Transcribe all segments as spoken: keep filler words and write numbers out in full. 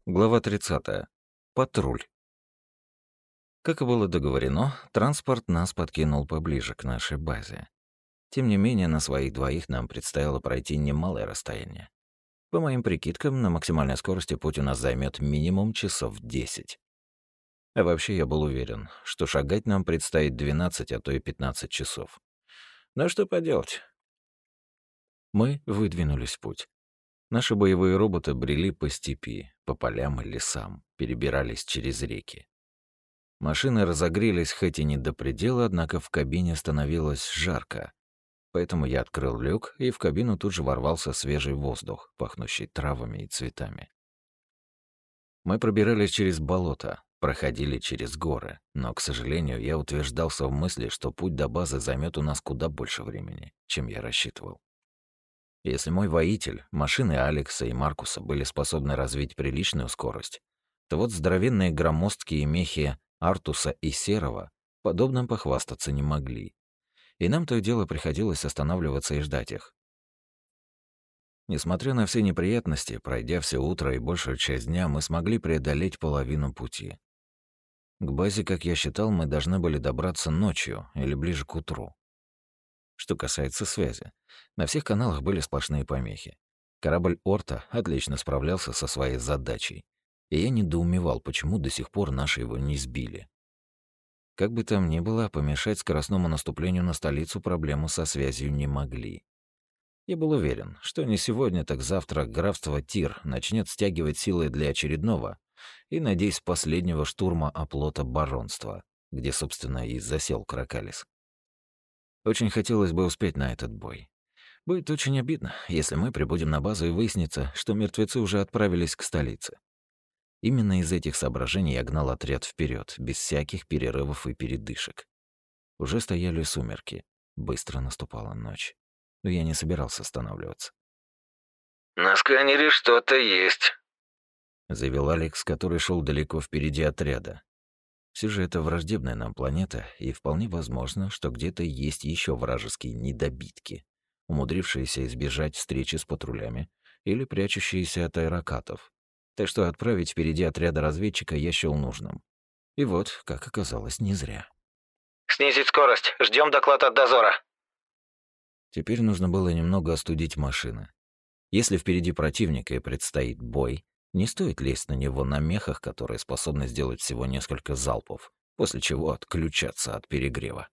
Глава тридцатая. Патруль. Как и было договорено, транспорт нас подкинул поближе к нашей базе. Тем не менее, на своих двоих нам предстояло пройти немалое расстояние. По моим прикидкам, на максимальной скорости путь у нас займет минимум часов десять. А вообще я был уверен, что шагать нам предстоит двенадцать, а то и пятнадцать часов. Но что поделать? Мы выдвинулись в путь. Наши боевые роботы брели по степи, по полям и лесам, перебирались через реки. Машины разогрелись хоть и не до предела, однако в кабине становилось жарко. Поэтому я открыл люк, и в кабину тут же ворвался свежий воздух, пахнущий травами и цветами. Мы пробирались через болото, проходили через горы, но, к сожалению, я утверждался в мысли, что путь до базы займет у нас куда больше времени, чем я рассчитывал. Если мой воитель, машины Алекса и Маркуса были способны развить приличную скорость, то вот здоровенные громоздкие мехи Артуса и Серого подобным похвастаться не могли. И нам то и дело приходилось останавливаться и ждать их. Несмотря на все неприятности, пройдя все утро и большую часть дня, мы смогли преодолеть половину пути. К базе, как я считал, мы должны были добраться ночью или ближе к утру. Что касается связи, на всех каналах были сплошные помехи. Корабль Орта отлично справлялся со своей задачей, и я недоумевал, почему до сих пор наши его не сбили. Как бы там ни было, помешать скоростному наступлению на столицу проблему со связью не могли. Я был уверен, что не сегодня, так завтра графство Тир начнет стягивать силы для очередного и, надеюсь, последнего штурма оплота баронства, где, собственно, и засел Кракалис. Очень хотелось бы успеть на этот бой. Будет очень обидно, если мы прибудем на базу и выяснится, что мертвецы уже отправились к столице. Именно из этих соображений я гнал отряд вперед, без всяких перерывов и передышек. Уже стояли сумерки, быстро наступала ночь. Но я не собирался останавливаться. «На сканере что-то есть», — заявил Алекс, который шел далеко впереди отряда. Все же это враждебная нам планета, и вполне возможно, что где-то есть еще вражеские недобитки, умудрившиеся избежать встречи с патрулями или прячущиеся от аэрокатов. Так что отправить впереди отряда разведчика я счёл нужным. И вот, как оказалось, не зря. «Снизить скорость. Ждем доклад от дозора». Теперь нужно было немного остудить машины. Если впереди противника и предстоит бой, не стоит лезть на него на мехах, которые способны сделать всего несколько залпов, после чего отключаться от перегрева.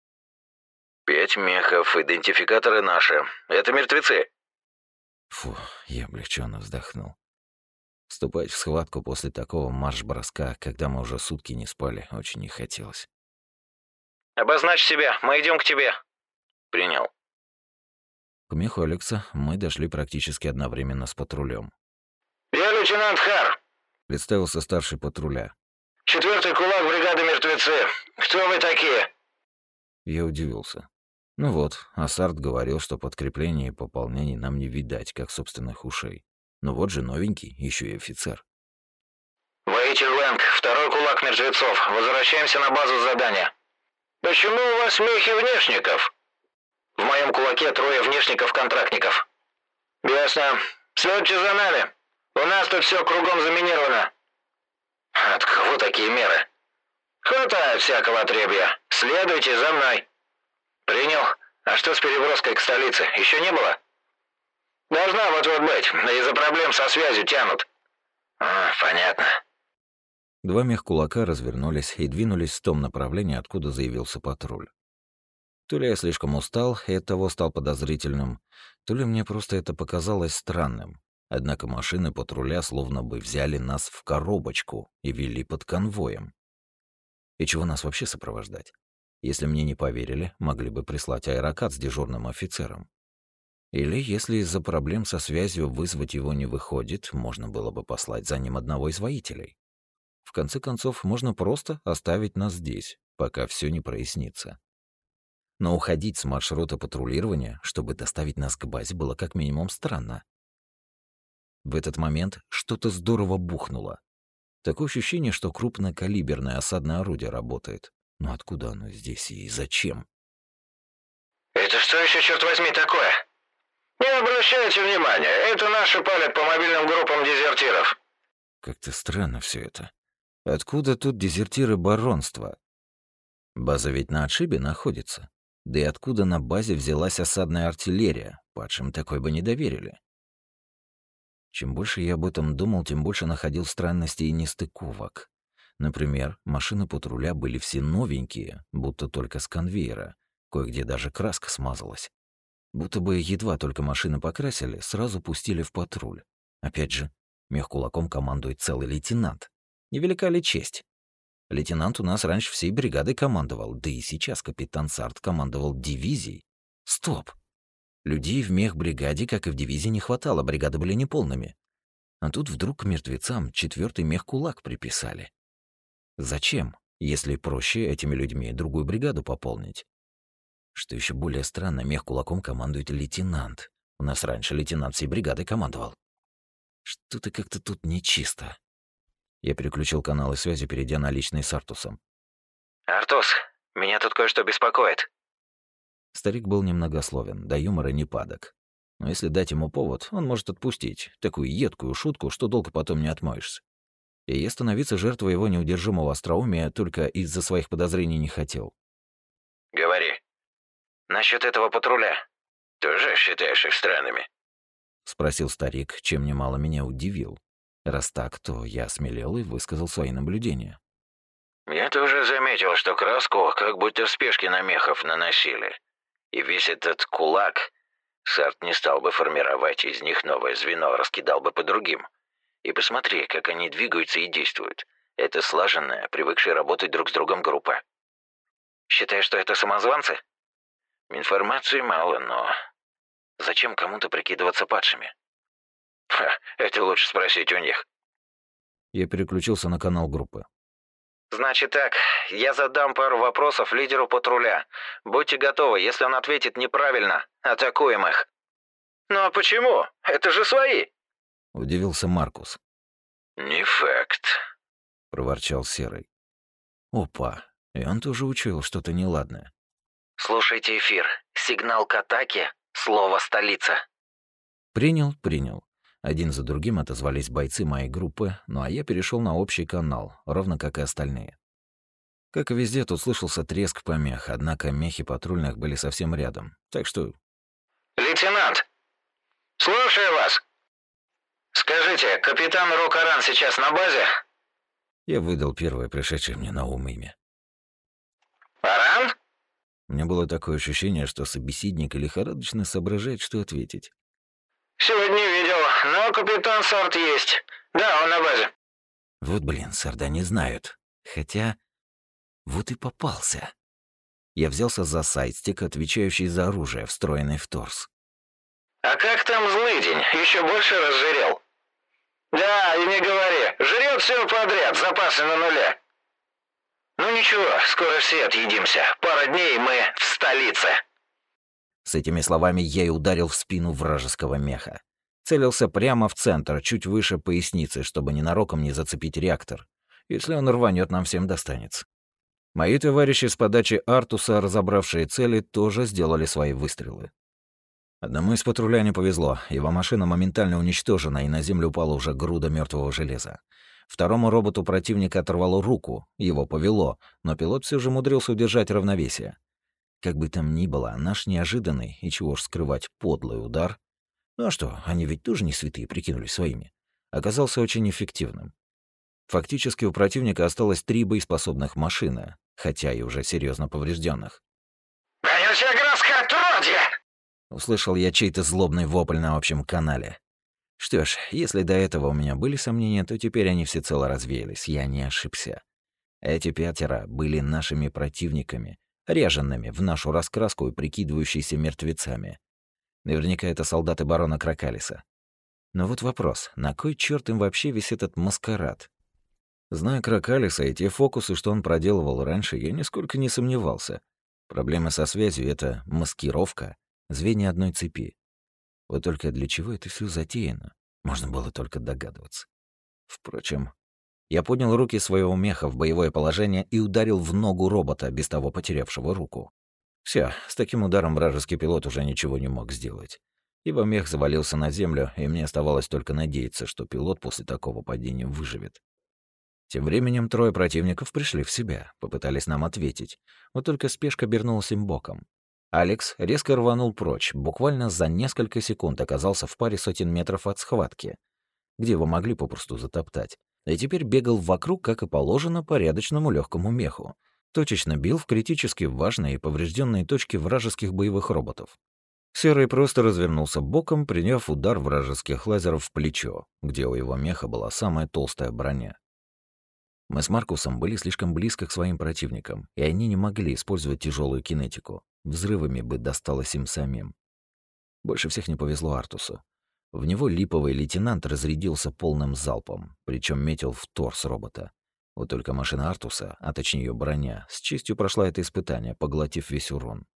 «Пять мехов, идентификаторы наши. Это мертвецы». Фу, я облегченно вздохнул. Вступать в схватку после такого марш-броска, когда мы уже сутки не спали, очень не хотелось. «Обозначь себя, мы идем к тебе». «Принял». К меху Алекса мы дошли практически одновременно с патрулем. «Я лейтенант Хар», — представился старший патруля. «Четвертый кулак бригады мертвецы. Кто вы такие?» Я удивился. Ну вот, Ассард говорил, что подкрепление и пополнение нам не видать, как собственных ушей. Но вот же новенький, еще и офицер. «Воитель Лэнг, второй кулак мертвецов. Возвращаемся на базу задания». «Почему у вас мехи внешников?» «В моем кулаке трое внешников-контрактников». «Ясно. Следуйте за нами. У нас тут все кругом заминировано». «От кого такие меры?» «Хватает всякого отребья. Следуйте за мной». «Принял. А что с переброской к столице? Еще не было?» «Должна вот-вот быть. Да из-за проблем со связью тянут». «А, понятно». Два мех-кулака развернулись и двинулись в том направлении, откуда заявился патруль. То ли я слишком устал и оттого стал подозрительным, то ли мне просто это показалось странным. Однако машины патруля словно бы взяли нас в коробочку и вели под конвоем. И чего нас вообще сопровождать? Если мне не поверили, могли бы прислать аэрокат с дежурным офицером. Или, если из-за проблем со связью вызвать его не выходит, можно было бы послать за ним одного из воителей. В конце концов, можно просто оставить нас здесь, пока все не прояснится. Но уходить с маршрута патрулирования, чтобы доставить нас к базе, было как минимум странно. В этот момент что-то здорово бухнуло. Такое ощущение, что крупнокалиберное осадное орудие работает. Но откуда оно здесь и зачем? «Это что еще, черт возьми, такое?» «Не обращайте внимания, это наши палят по мобильным группам дезертиров». Как-то странно все это. Откуда тут дезертиры баронства? База ведь на отшибе находится. Да и откуда на базе взялась осадная артиллерия? Падшим такой бы не доверили. Чем больше я об этом думал, тем больше находил странностей и нестыковок. Например, машины патруля были все новенькие, будто только с конвейера. Кое-где даже краска смазалась. Будто бы едва только машины покрасили, сразу пустили в патруль. Опять же, мехкулаком командует целый лейтенант. Невелика ли честь? Лейтенант у нас раньше всей бригадой командовал, да и сейчас капитан Сарт командовал дивизией. Стоп! Людей в мехбригаде, как и в дивизии, не хватало, бригады были неполными. А тут вдруг к мертвецам четвертый мехкулак приписали. Зачем, если проще этими людьми другую бригаду пополнить? Что еще более странно, мехкулаком командует лейтенант. У нас раньше лейтенант всей бригадой командовал. Что-то как-то тут нечисто. Я переключил каналы связи, перейдя на личный с Артусом. «Артус, меня тут кое-что беспокоит». Старик был немногословен, до юмора не падок. Но если дать ему повод, он может отпустить такую едкую шутку, что долго потом не отмоешься. И я становиться жертвой его неудержимого остроумия только из-за своих подозрений не хотел. «Говори. Насчет этого патруля. Тоже считаешь их странными?» — спросил старик, чем немало меня удивил. Раз так, то я осмелел и высказал свои наблюдения. «Я тоже заметил, что краску как будто в спешке на мехов наносили. И весь этот кулак Сарт не стал бы формировать из них новое звено, раскидал бы по другим. И посмотри, как они двигаются и действуют. Это слаженная, привыкшая работать друг с другом группа. Считаешь, что это самозванцы? Информации мало, но зачем кому-то прикидываться падшими? Ха, это лучше спросить у них». Я переключился на канал группы. «Значит так, я задам пару вопросов лидеру патруля. Будьте готовы, если он ответит неправильно, атакуем их». «Ну а почему? Это же свои!» — удивился Маркус. «Не факт», — проворчал Серый. Опа, и он тоже учуял что-то неладное. «Слушайте эфир. Сигнал к атаке. Слово «столица». Принял, принял. Один за другим отозвались бойцы моей группы, ну а я перешел на общий канал, ровно как и остальные. Как и везде, тут слышался треск помех, однако мехи патрульных были совсем рядом, так что... «Лейтенант! Слушаю вас! Скажите, капитан Рокаран сейчас на базе?» Я выдал первое пришедшее мне на ум имя. «Аран?» У меня было такое ощущение, что собеседник лихорадочно соображает, что ответить. «Сегодня видел, но капитан Сарт есть. Да, он на базе». Вот, блин, Сарда не знают. Хотя... Вот и попался. Я взялся за сайдстик, отвечающий за оружие, встроенный в торс. «А как там злыдень? Еще больше разжирел?» «Да, и не говори. Жрет все подряд, запасы на нуле». «Ну ничего, скоро все отъедимся. Пара дней, мы в столице». С этими словами я и ударил в спину вражеского меха. Целился прямо в центр, чуть выше поясницы, чтобы ненароком не зацепить реактор. Если он рванет, нам всем достанется. Мои товарищи с подачи Артуса, разобравшие цели, тоже сделали свои выстрелы. Одному из патруля не повезло. Его машина моментально уничтожена, и на землю упала уже груда мертвого железа. Второму роботу противника оторвало руку, его повело, но пилот все же умудрился удержать равновесие. Как бы там ни было, наш неожиданный, и чего ж скрывать, подлый удар, ну а что, они ведь тоже не святые, прикинулись своими, оказался очень эффективным. Фактически у противника осталось три боеспособных машины, хотя и уже серьезно поврежденных. «Боюсь, ограска отродье!» Услышал я чей-то злобный вопль на общем канале. Что ж, если до этого у меня были сомнения, то теперь они всецело развеялись, я не ошибся. Эти пятеро были нашими противниками, ряженными в нашу раскраску и прикидывающиеся мертвецами. Наверняка это солдаты барона Кракалиса. Но вот вопрос, на кой черт им вообще весь этот маскарад? Зная Кракалиса и те фокусы, что он проделывал раньше, я нисколько не сомневался. Проблема со связью — это маскировка, звенья одной цепи. Вот только для чего это все затеяно, можно было только догадываться. Впрочем, я поднял руки своего меха в боевое положение и ударил в ногу робота, без того потерявшего руку. Все, с таким ударом вражеский пилот уже ничего не мог сделать. Его мех завалился на землю, и мне оставалось только надеяться, что пилот после такого падения выживет. Тем временем трое противников пришли в себя, попытались нам ответить. Вот только спешка обернулась им боком. Алекс резко рванул прочь, буквально за несколько секунд оказался в паре сотен метров от схватки, где его могли попросту затоптать, и теперь бегал вокруг, как и положено, порядочному легкому меху. Точечно бил в критически важные и поврежденные точки вражеских боевых роботов. Серый просто развернулся боком, приняв удар вражеских лазеров в плечо, где у его меха была самая толстая броня. Мы с Маркусом были слишком близко к своим противникам, и они не могли использовать тяжелую кинетику. Взрывами бы досталось им самим. Больше всех не повезло Артусу. В него липовый лейтенант разрядился полным залпом, причем метил в торс робота. Вот только машина Артуса, а точнее ее броня, с честью прошла это испытание, поглотив весь урон.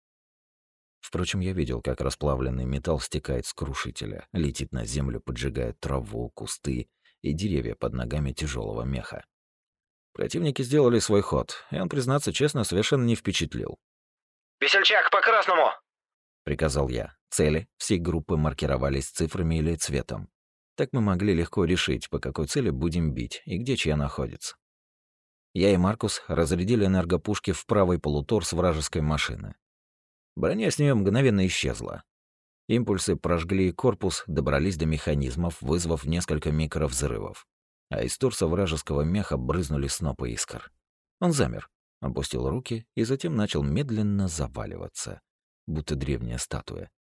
Впрочем, я видел, как расплавленный металл стекает с крушителя, летит на землю, поджигая траву, кусты и деревья под ногами тяжелого меха. Противники сделали свой ход, и он, признаться честно, совершенно не впечатлил. «Весельчак, по красному!» — приказал я. Цели всей группы маркировались цифрами или цветом. Так мы могли легко решить, по какой цели будем бить и где чья находится. Я и Маркус разрядили энергопушки в правый полуторс вражеской машины. Броня с нее мгновенно исчезла. Импульсы прожгли корпус, добрались до механизмов, вызвав несколько микровзрывов. А из торса вражеского меха брызнули снопы искр. Он замер, опустил руки и затем начал медленно заваливаться, будто древняя статуя.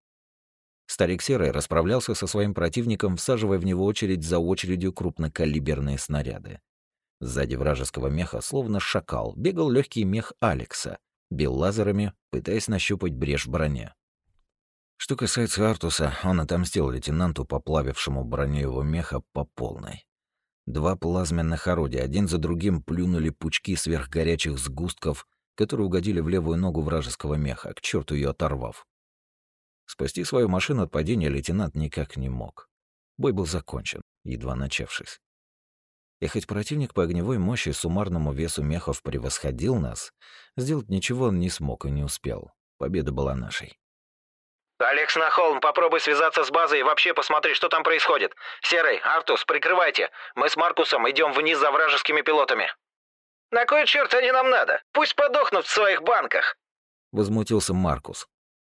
Старик Серый расправлялся со своим противником, всаживая в него очередь за очередью крупнокалиберные снаряды. Сзади вражеского меха, словно шакал, бегал легкий мех Алекса, бил лазерами, пытаясь нащупать брешь в броне. Что касается Артуса, он отомстил лейтенанту, поплавившему броню его меха по полной. Два плазменных орудия один за другим плюнули пучки сверхгорячих сгустков, которые угодили в левую ногу вражеского меха, к черту ее оторвав. Спасти свою машину от падения лейтенант никак не мог. Бой был закончен, едва начавшись. И хоть противник по огневой мощи и суммарному весу мехов превосходил нас, сделать ничего он не смог и не успел. Победа была нашей. «Алекс на холм, попробуй связаться с базой и вообще посмотри, что там происходит. Серый, Артус, прикрывайте. Мы с Маркусом идем вниз за вражескими пилотами». «На кой черт они нам надо? Пусть подохнут в своих банках!» Возмутился Маркус.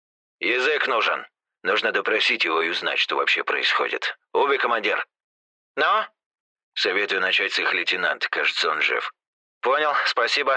«Язык нужен. Нужно допросить его и узнать, что вообще происходит. Уби, командир». «Ну?» «Советую начать с их лейтенанта. Кажется, он жив». «Понял, спасибо».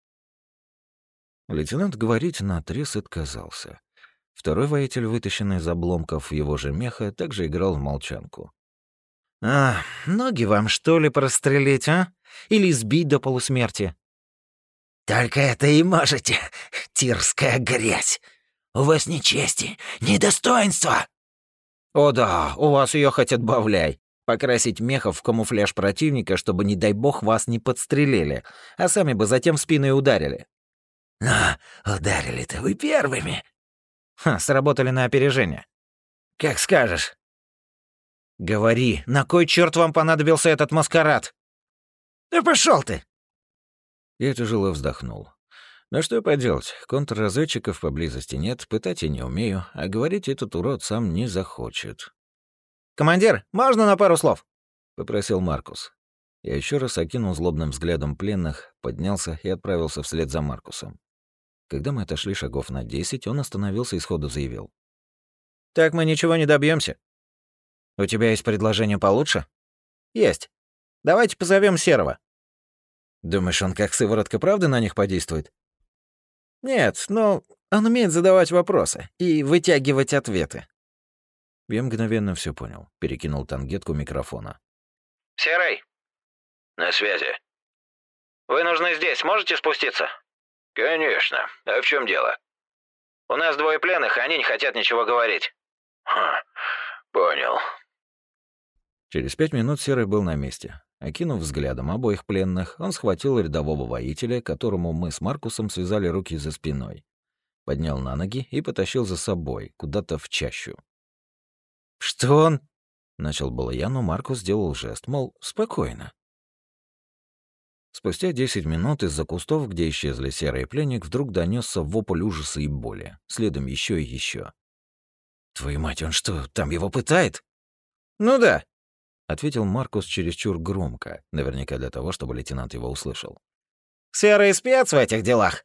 Лейтенант говорить наотрез отказался. Второй воитель, вытащенный из обломков его же меха, также играл в молчанку. «А, ноги вам, что ли, прострелить, а? Или сбить до полусмерти?» «Только это и можете, тирская грязь. У вас ни чести, ни достоинства». «О да, у вас ее хоть отбавляй. Покрасить мехов в камуфляж противника, чтобы, не дай бог, вас не подстрелили, а сами бы затем в спину и ударили». «Но ударили-то вы первыми». «Ха, сработали на опережение». «Как скажешь». «Говори, на кой черт вам понадобился этот маскарад?» «Да пошел ты!» Я тяжело вздохнул. Но что поделать, контрразведчиков поблизости нет, пытать я не умею, а говорить этот урод сам не захочет. «Командир, можно на пару слов?» — попросил Маркус. Я еще раз окинул злобным взглядом пленных, поднялся и отправился вслед за Маркусом. Когда мы отошли шагов на десять, он остановился и сходу заявил. «Так мы ничего не добьемся. У тебя есть предложение получше?» «Есть. Давайте позовем Серого». «Думаешь, он как сыворотка правды на них подействует?» «Нет, но он умеет задавать вопросы и вытягивать ответы». Я мгновенно все понял. Перекинул тангетку микрофона. «Серый?» «На связи». «Вы нужны здесь, можете спуститься?» «Конечно. А в чем дело?» «У нас двое пленных, и они не хотят ничего говорить». «Ха, понял». Через пять минут Серый был на месте. Окинув взглядом обоих пленных, он схватил рядового воителя, которому мы с Маркусом связали руки за спиной, поднял на ноги и потащил за собой, куда-то в чащу. «Что он?» — начал было я, но Маркус сделал жест, мол, спокойно. Спустя десять минут из-за кустов, где исчезли Серый и пленник, вдруг донесся вопль ужаса и боли, следом еще и еще. Твою мать, он что, там его пытает? Ну да, Ответил Маркус чересчур громко, наверняка для того, чтобы лейтенант его услышал. серый спец в этих делах.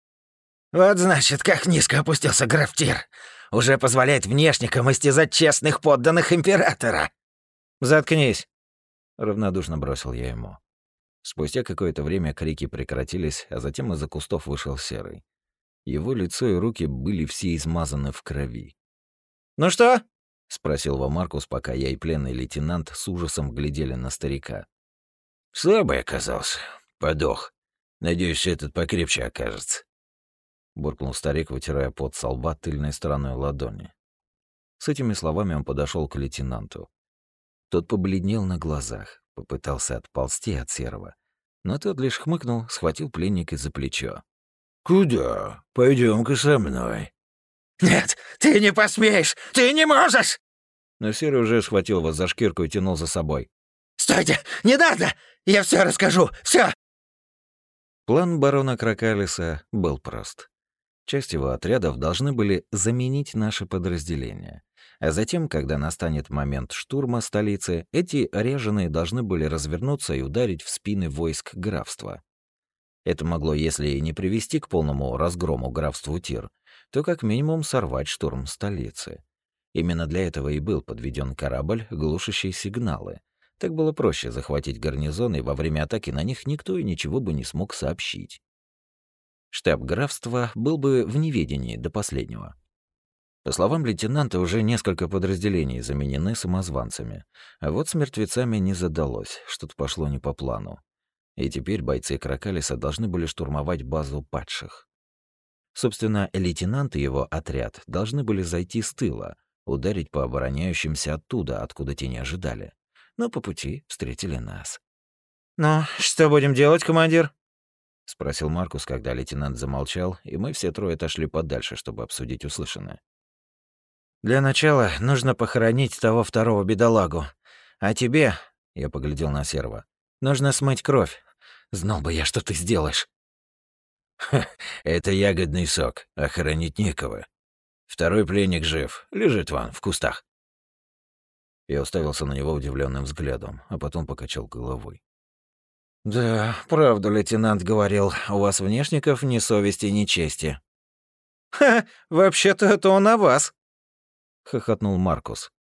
Вот значит, как низко опустился граф Тир. Уже позволяет внешникам истязать честных подданных императора. Заткнись. Равнодушно бросил я ему. Спустя какое-то время крики прекратились, а затем из-за кустов вышел Серый. Его лицо и руки были все измазаны в крови. Ну что? — спросил его Маркус, пока я и пленный лейтенант с ужасом глядели на старика. Слабый оказался. Подох. Надеюсь, этот покрепче окажется. Буркнул старик, вытирая пот со лба тыльной стороной ладони. С этими словами он подошел к лейтенанту. Тот побледнел на глазах, попытался отползти от Серого, но тот лишь хмыкнул, схватил пленника за плечо. «Куда? Пойдем-ка со мной». «Нет, ты не посмеешь! Ты не можешь!» Но Серый уже схватил его за шкирку и тянул за собой. «Стойте! Не надо! Я все расскажу! Все!» План барона Кракалиса был прост. Часть его отрядов должны были заменить наше подразделение. А затем, когда настанет момент штурма столицы, эти ряженые должны были развернуться и ударить в спины войск графства. Это могло, если и не привести к полному разгрому графству Тир, то как минимум сорвать штурм столицы. Именно для этого и был подведен корабль, глушащий сигналы. Так было проще захватить гарнизон, и во время атаки на них никто и ничего бы не смог сообщить. Штаб графства был бы в неведении до последнего. По словам лейтенанта, уже несколько подразделений заменены самозванцами, а вот с мертвецами не задалось, что-то пошло не по плану. И теперь бойцы Кракалиса должны были штурмовать базу падших. Собственно, лейтенант и его отряд должны были зайти с тыла, ударить по обороняющимся оттуда, откуда те не ожидали. Но по пути встретили нас. Ну, что будем делать, командир? — спросил Маркус, когда лейтенант замолчал, и мы все трое отошли подальше, чтобы обсудить услышанное. «Для начала нужно похоронить того второго бедолагу. А тебе, — я поглядел на Серого, — нужно смыть кровь. Знал бы я, что ты сделаешь». Ха, это ягодный сок, а хоронить некого. Второй пленник жив, лежит вон в кустах. Я уставился на него удивленным взглядом, а потом покачал головой. «Да, правду лейтенант говорил, у вас внешников ни совести, ни чести». «Ха, вообще-то это он о вас», — хохотнул Маркус.